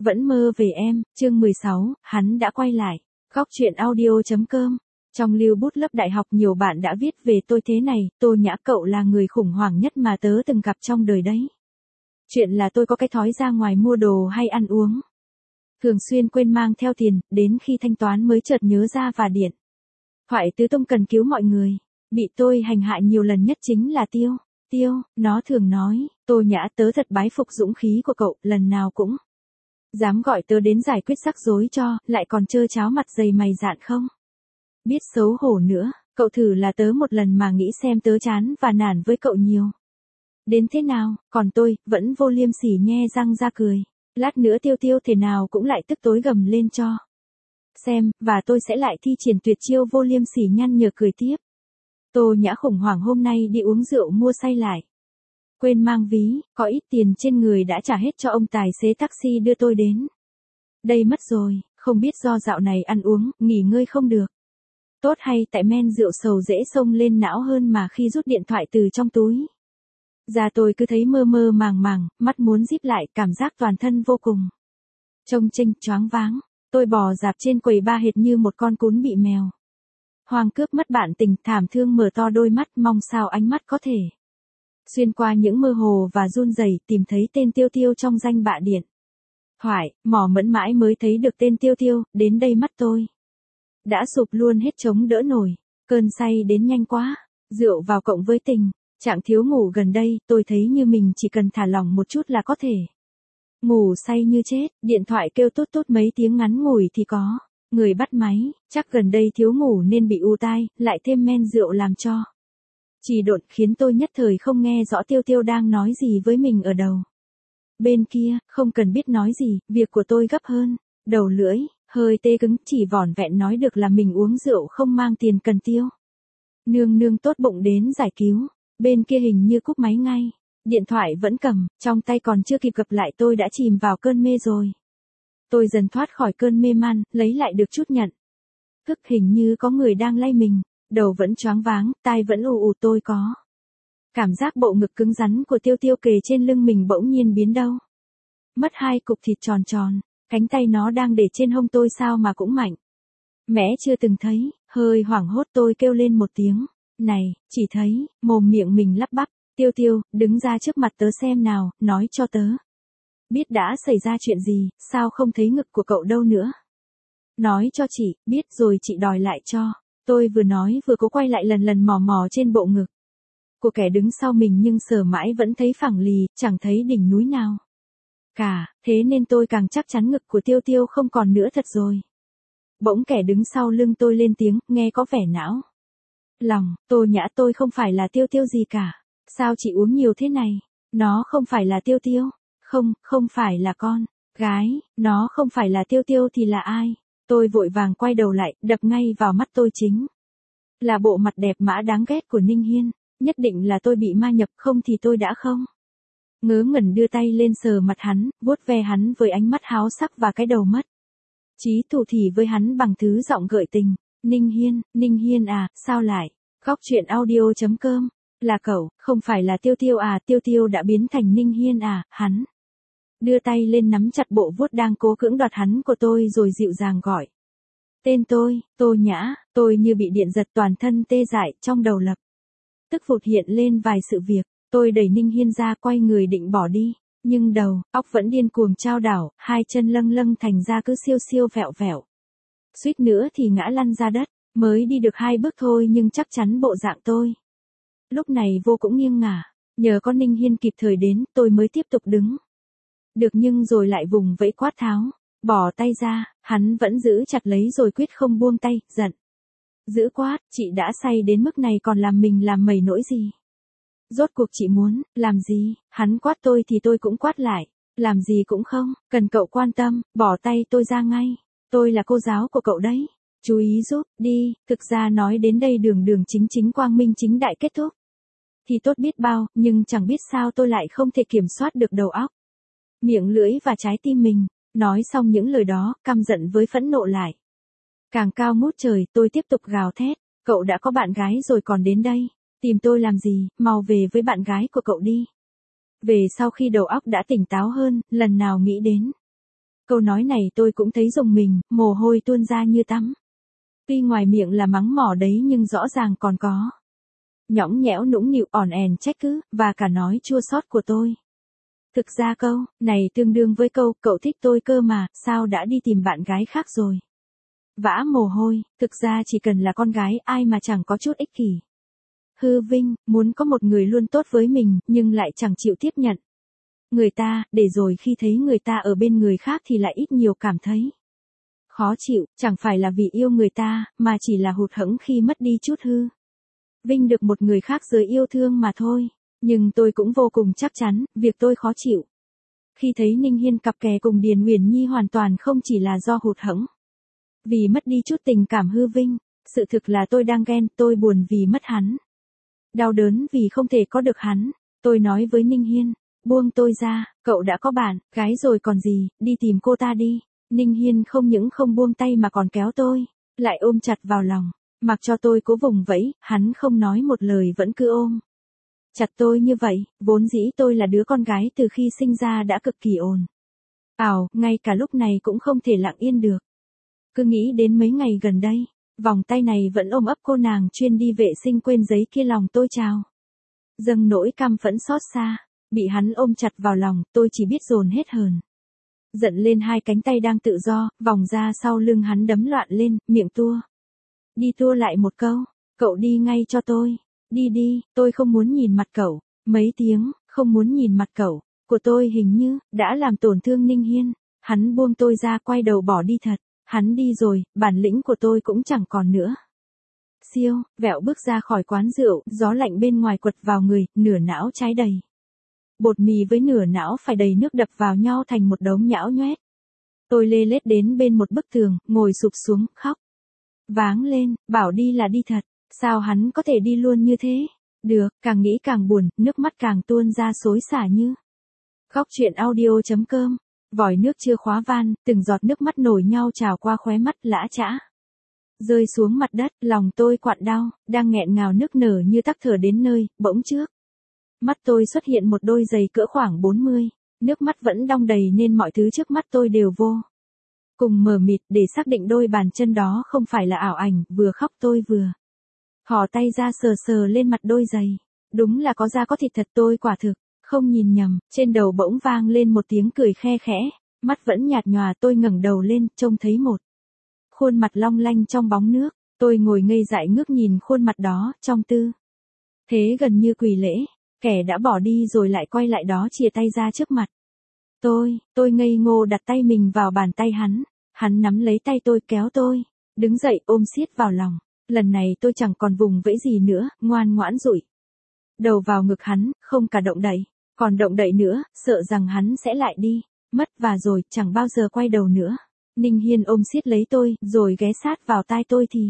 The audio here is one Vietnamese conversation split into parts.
Vẫn mơ về em, chương 16, hắn đã quay lại. Góc truyện audio.com. Trong lưu bút lớp đại học nhiều bạn đã viết về tôi thế này, Tô Nhã cậu là người khủng hoảng nhất mà tớ từng gặp trong đời đấy. Chuyện là tôi có cái thói ra ngoài mua đồ hay ăn uống. Thường xuyên quên mang theo tiền, đến khi thanh toán mới chợt nhớ ra và điện thoại tứ tung cần cứu mọi người. Bị tôi hành hạ nhiều lần nhất chính là Tiêu. Tiêu, nó thường nói, Tô Nhã tớ thật bái phục dũng khí của cậu, lần nào cũng dám gọi tớ đến giải quyết rắc rối cho, lại còn trơ tráo mặt dày mày dạn không biết xấu hổ nữa. Cậu thử là tớ một lần mà nghĩ xem tớ chán và nản với cậu nhiều đến thế nào, còn tôi, vẫn vô liêm sỉ nhe răng ra cười. Lát nữa Tiêu thế nào cũng lại tức tối gầm lên cho xem, và tôi sẽ lại thi triển tuyệt chiêu vô liêm sỉ nhăn nhở cười tiếp. Tô Nhã khủng hoảng hôm nay đi uống rượu mua say lại. Quên mang ví, có ít tiền trên người đã trả hết cho ông tài xế taxi đưa tôi đến đây mất rồi, không biết do dạo này ăn uống, nghỉ ngơi không được tốt hay tại men rượu sầu dễ xông lên não hơn mà khi rút điện thoại từ trong túi ra tôi cứ thấy mơ mơ màng màng, mắt muốn díp lại, cảm giác toàn thân vô cùng trông chênh, choáng váng. Tôi bò dạp trên quầy ba hệt như một con cún bị mèo hoang cướp mất bạn tình, thảm thương mở to đôi mắt, mong sao ánh mắt có thể xuyên qua những mơ hồ và run rẩy tìm thấy tên Tiêu trong danh bạ điện thoại. Mò mẫn mãi mới thấy được tên Tiêu, đến đây mắt tôi đã sụp luôn hết chống đỡ nổi, cơn say đến nhanh quá, rượu vào cộng với tình trạng thiếu ngủ gần đây, tôi thấy như mình chỉ cần thả lỏng một chút là có thể ngủ say như chết. Điện thoại kêu tốt mấy tiếng ngắn ngủi thì có người bắt máy, chắc gần đây thiếu ngủ nên bị u tai, lại thêm men rượu làm cho trì độn, khiến tôi nhất thời không nghe rõ Tiêu đang nói gì với mình ở đầu bên kia. Không cần biết nói gì, việc của tôi gấp hơn đầu lưỡi, hơi tê cứng, chỉ vỏn vẹn nói được là mình uống rượu không mang tiền cần Tiêu nương tốt bụng đến giải cứu. Bên kia hình như cúp máy ngay, điện thoại vẫn cầm trong tay, còn chưa kịp gặp lại tôi đã chìm vào cơn mê rồi. Tôi dần thoát khỏi cơn mê man, lấy lại được chút nhận thức, hình như có người đang lay mình, đầu vẫn choáng váng, tai vẫn ù, tôi có cảm giác bộ ngực cứng rắn của Tiêu kề trên lưng mình bỗng nhiên biến đâu mất hai cục thịt tròn, cánh tay nó đang để trên hông tôi sao mà cũng mạnh mẽ chưa từng thấy. Hơi hoảng hốt tôi kêu lên một tiếng này, chỉ thấy mồm miệng mình lắp bắp. Tiêu, đứng ra trước mặt tớ xem nào, nói cho tớ biết đã xảy ra chuyện gì, sao không thấy ngực của cậu đâu nữa. Nói cho chị, biết rồi chị đòi lại cho. Tôi vừa nói vừa cố quay lại lần mò trên bộ ngực của kẻ đứng sau mình, nhưng sờ mãi vẫn thấy phẳng lì, chẳng thấy đỉnh núi nào cả, thế nên tôi càng chắc chắn ngực của Tiêu không còn nữa thật rồi. Bỗng kẻ đứng sau lưng tôi lên tiếng, nghe có vẻ não lòng. Tô Nhã, tôi không phải là Tiêu gì cả. Sao chị uống nhiều thế này? Nó không phải là Tiêu. Không phải là con gái, nó không phải là Tiêu thì là ai? Tôi vội vàng quay đầu lại, đập ngay vào mắt tôi chính là bộ mặt đẹp mã đáng ghét của Ninh Hiên. Nhất định là tôi bị ma nhập, không thì tôi đã không ngớ ngẩn đưa tay lên sờ mặt hắn, vuốt ve hắn với ánh mắt háo sắc và cái đầu mất trí thủ thỉ với hắn bằng thứ giọng gợi tình. Ninh Hiên à, sao lại? Góc truyện audio.com. Là cậu, không phải là Tiêu à? Tiêu đã biến thành Ninh Hiên à? Hắn đưa tay lên nắm chặt bộ vuốt đang cố cưỡng đoạt hắn của tôi rồi dịu dàng gọi tên tôi, Tô Nhã. Tôi như bị điện giật, toàn thân tê dại, trong đầu lập tức vụt hiện lên vài sự việc. Tôi đẩy Ninh Hiên ra, quay người định bỏ đi, nhưng đầu óc vẫn điên cuồng chao đảo, hai chân lâng thành ra cứ siêu vẹo. Suýt nữa thì ngã lăn ra đất. Mới đi được 2 bước thôi nhưng chắc chắn bộ dạng tôi lúc này vô cũng nghiêng ngả. Nhờ có Ninh Hiên kịp thời đến, tôi mới tiếp tục đứng được, nhưng rồi lại vùng vẫy quát tháo bỏ tay ra. Hắn vẫn giữ chặt lấy rồi quyết không buông tay, giận dữ quát, chị đã say đến mức này còn làm mình làm mẩy nỗi gì? Rốt cuộc chị muốn làm gì? Hắn quát tôi thì tôi cũng quát lại, làm gì cũng không cần cậu quan tâm, bỏ tay tôi ra ngay. Tôi là cô giáo của cậu đấy, chú ý giúp đi. Thực ra nói đến đây đường chính quang minh chính đại kết thúc thì tốt biết bao, nhưng chẳng biết sao tôi lại không thể kiểm soát được đầu óc, miệng lưỡi và trái tim mình. Nói xong những lời đó, căm giận với phẫn nộ lại càng cao ngút trời, tôi tiếp tục gào thét, cậu đã có bạn gái rồi còn đến đây tìm tôi làm gì? Mau về với bạn gái của cậu đi. Về sau khi đầu óc đã tỉnh táo hơn, lần nào nghĩ đến Câu nói này tôi cũng thấy rùng mình, mồ hôi tuôn ra như tắm. Tuy ngoài miệng là mắng mỏ đấy nhưng rõ ràng còn có nhõng nhẽo nũng nịu ỏn ẻn trách cứ, và cả nói chua xót của tôi. Thực ra câu này tương đương với câu, cậu thích tôi cơ mà, sao đã đi tìm bạn gái khác rồi. Vã mồ hôi, thực ra chỉ cần là con gái ai mà chẳng có chút ích kỷ. Hư vinh, muốn có một người luôn tốt với mình, nhưng lại chẳng chịu tiếp nhận người ta, để rồi khi thấy người ta ở bên người khác thì lại ít nhiều cảm thấy khó chịu, chẳng phải là vì yêu người ta, mà chỉ là hụt hẫng khi mất đi chút hư vinh được một người khác dưới yêu thương mà thôi. Nhưng tôi cũng vô cùng chắc chắn, việc tôi khó chịu khi thấy Ninh Hiên cặp kè cùng Điền Uyển Nhi hoàn toàn không chỉ là do hụt hẫng vì mất đi chút tình cảm hư vinh. Sự thực là tôi đang ghen, tôi buồn vì mất hắn. Đau đớn vì không thể có được hắn. Tôi nói với Ninh Hiên, buông tôi ra, cậu đã có bạn gái rồi còn gì, đi tìm cô ta đi. Ninh Hiên không những không buông tay mà còn kéo tôi, lại ôm chặt vào lòng. Mặc cho tôi cố vùng vẫy, hắn không nói một lời vẫn cứ ôm chặt tôi như vậy. Vốn dĩ tôi là đứa con gái từ khi sinh ra đã cực kỳ ồn ào, ngay cả lúc này cũng không thể lặng yên được. Cứ nghĩ đến mấy ngày gần đây, vòng tay này vẫn ôm ấp cô nàng chuyên đi vệ sinh quên giấy kia, lòng tôi trào dâng nỗi căm phẫn xót xa. Bị hắn ôm chặt vào lòng, tôi chỉ biết dồn hết hờn giận lên hai cánh tay đang tự do, vòng ra sau lưng hắn đấm loạn lên, miệng tua đi tua lại một câu, cậu đi ngay cho tôi. Đi đi, tôi không muốn nhìn mặt cậu. Mấy tiếng, không muốn nhìn mặt cậu, của tôi hình như, đã làm tổn thương Ninh Hiên. Hắn buông tôi ra, quay đầu bỏ đi thật. Hắn đi rồi, bản lĩnh của tôi cũng chẳng còn nữa. Siêu, vẹo bước ra khỏi quán rượu, gió lạnh bên ngoài quật vào người, nửa não trái đầy bột mì với nửa não phải đầy nước đập vào nhau thành một đống nhão nhoét. Tôi lê lết đến bên một bức tường, ngồi sụp xuống, khóc váng lên, bảo đi là đi thật. Sao hắn có thể đi luôn như thế? Được, càng nghĩ càng buồn, nước mắt càng tuôn ra xối xả như. Khóc chuyện audio.com. Vòi nước chưa khóa van, từng giọt nước mắt nổi nhau trào qua khóe mắt lã chã rơi xuống mặt đất, lòng tôi quặn đau, đang nghẹn ngào nức nở như tắc thở đến nơi, bỗng trước mắt tôi xuất hiện một đôi giày cỡ khoảng 40. Nước mắt vẫn đong đầy nên mọi thứ trước mắt tôi đều vô cùng mờ mịt. Để xác định đôi bàn chân đó không phải là ảo ảnh, vừa khóc tôi vừa thò tay ra sờ sờ lên mặt đôi giày. Đúng là có da có thịt thật, tôi quả thực không nhìn nhầm. Trên đầu bỗng vang lên một tiếng cười khe khẽ, mắt vẫn nhạt nhòa. Tôi ngẩng đầu lên, trông thấy một khuôn mặt long lanh trong bóng nước. Tôi ngồi ngây dại ngước nhìn khuôn mặt đó, trong tư thế gần như quỳ lễ. Kẻ đã bỏ đi rồi lại quay lại đó chìa tay ra trước mặt tôi ngây ngô đặt tay mình vào bàn tay hắn. Hắn nắm lấy tay tôi, kéo tôi đứng dậy, ôm siết vào lòng. Lần này tôi chẳng còn vùng vẫy gì nữa, ngoan ngoãn dụi đầu vào ngực hắn, không cả động đậy. Còn động đậy nữa, sợ rằng hắn sẽ lại đi mất, và rồi chẳng bao giờ quay đầu nữa. Ninh Hiên ôm siết lấy tôi, rồi ghé sát vào tai tôi thì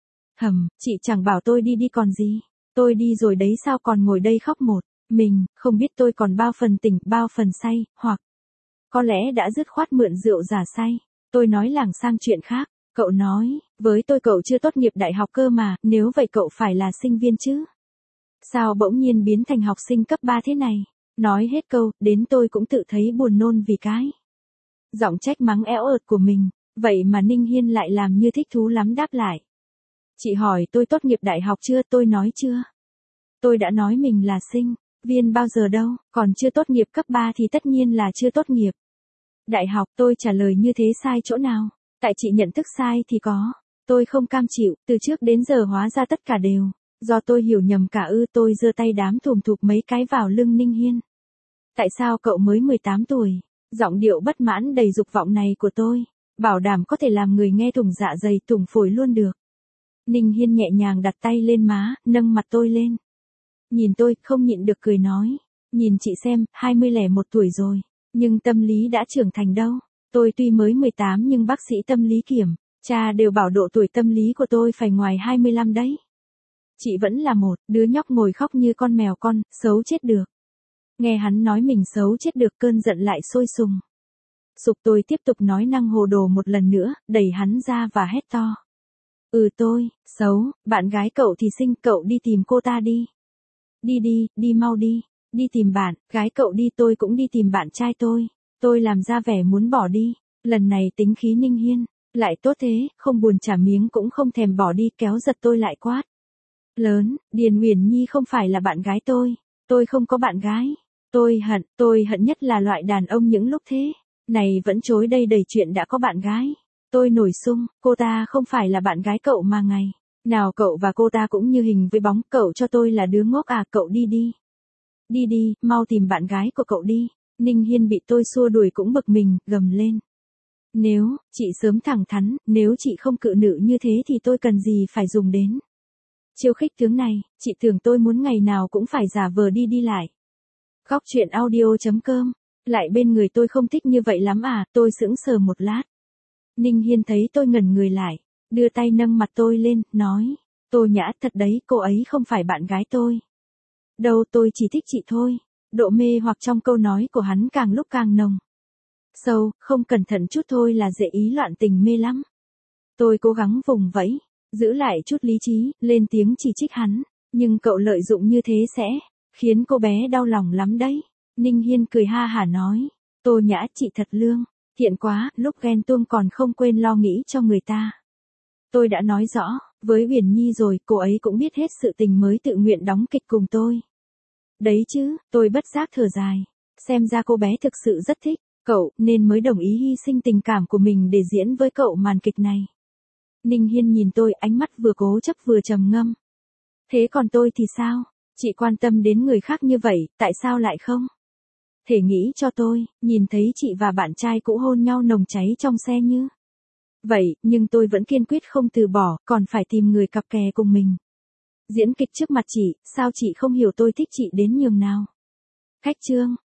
chị chẳng bảo tôi đi đi còn gì. Tôi đi rồi đấy, sao còn ngồi đây khóc một mình. Không biết tôi còn bao phần tỉnh, bao phần say, hoặc có lẽ đã dứt khoát mượn rượu giả say. Tôi nói lảng sang chuyện khác. Cậu nói với tôi cậu chưa tốt nghiệp đại học cơ mà, nếu vậy cậu phải là sinh viên chứ. Sao bỗng nhiên biến thành học sinh cấp 3 thế này? Nói hết câu, đến tôi cũng tự thấy buồn nôn vì cái giọng trách mắng éo ợt của mình. Vậy mà Ninh Hiên lại làm như thích thú lắm đáp lại. Chị hỏi tôi tốt nghiệp đại học chưa, tôi nói chưa. Tôi đã nói mình là sinh viên bao giờ đâu, còn chưa tốt nghiệp cấp 3 thì tất nhiên là chưa tốt nghiệp đại học. Tôi trả lời như thế sai chỗ nào? Tại chị nhận thức sai thì có. Tôi không cam chịu, từ trước đến giờ hóa ra tất cả đều do tôi hiểu nhầm cả ư. Tôi giơ tay đám thùm thụp mấy cái vào lưng Ninh Hiên. Tại sao cậu mới 18 tuổi? Giọng điệu bất mãn đầy dục vọng này của tôi bảo đảm có thể làm người nghe thủng dạ dày, thủng phổi luôn được. Ninh Hiên nhẹ nhàng đặt tay lên má, nâng mặt tôi lên. Nhìn tôi, không nhịn được cười nói. Nhìn chị xem, 21 tuổi rồi, nhưng tâm lý đã trưởng thành đâu. Tôi tuy mới 18 nhưng bác sĩ tâm lý kiểm tra đều bảo độ tuổi tâm lý của tôi phải ngoài 25 đấy. Chị vẫn là một đứa nhóc ngồi khóc như con mèo con, xấu chết được. Nghe hắn nói mình xấu chết được, cơn giận lại sôi sùng sục. Tôi tiếp tục nói năng hồ đồ một lần nữa, đẩy hắn ra và hét to. Tôi, xấu, bạn gái cậu thì xinh, cậu đi tìm cô ta đi. Đi đi, đi mau đi, đi tìm bạn gái cậu đi, tôi cũng đi tìm bạn trai tôi. Tôi làm ra vẻ muốn bỏ đi, Lần này tính khí Ninh Hiên, lại tốt thế, không buồn trả miếng cũng không thèm bỏ đi, kéo giật tôi lại quát. Lớn, Điền Uyển Nhi không phải là bạn gái tôi không có bạn gái. Tôi hận nhất là loại đàn ông những lúc thế này vẫn chối đây đầy chuyện đã có bạn gái. Tôi nổi sung, cô ta không phải là bạn gái cậu mà ngày nào cậu và cô ta cũng như hình với bóng, cậu cho tôi là đứa ngốc à, cậu đi đi. Đi đi, mau tìm bạn gái của cậu đi. Ninh Hiên bị tôi xua đuổi cũng bực mình, gầm lên. Nếu, chị sớm thẳng thắn, nếu chị không cự nữ như thế thì tôi cần gì phải dùng đến chiêu khích tướng này, chị tưởng tôi muốn ngày nào cũng phải giả vờ đi đi lại. Góc truyện audio.com, lại bên người tôi không thích như vậy lắm à, tôi sững sờ một lát. Ninh Hiên thấy tôi ngẩn người lại, đưa tay nâng mặt tôi lên, nói. Tô Nhã, thật đấy, cô ấy không phải bạn gái tôi. Đâu, tôi chỉ thích chị thôi. Độ mê hoặc trong câu nói của hắn càng lúc càng nồng sâu, không cẩn thận chút thôi là dễ ý loạn tình mê lắm. Tôi cố gắng vùng vẫy, giữ lại chút lý trí, lên tiếng chỉ trích hắn. Nhưng cậu lợi dụng như thế sẽ khiến cô bé đau lòng lắm đấy. Ninh Hiên cười ha hả nói. Tô Nhã, chị thật lương thiện quá, lúc ghen tuông còn không quên lo nghĩ cho người ta. Tôi đã nói rõ với Uyển Nhi rồi, cô ấy cũng biết hết sự tình mới tự nguyện đóng kịch cùng tôi. Đấy chứ, tôi bất giác thở dài. Xem ra cô bé thực sự rất thích cậu, nên mới đồng ý hy sinh tình cảm của mình để diễn với cậu màn kịch này. Ninh Hiên nhìn tôi, ánh mắt vừa cố chấp vừa trầm ngâm. Thế còn tôi thì sao? Chị quan tâm đến người khác như vậy, tại sao lại không thể nghĩ cho tôi, nhìn thấy chị và bạn trai cũ hôn nhau nồng cháy trong xe như vậy, nhưng tôi vẫn kiên quyết không từ bỏ, còn phải tìm người cặp kè cùng mình. Diễn kịch trước mặt chị, sao chị không hiểu tôi thích chị đến nhường nào? Khách trương,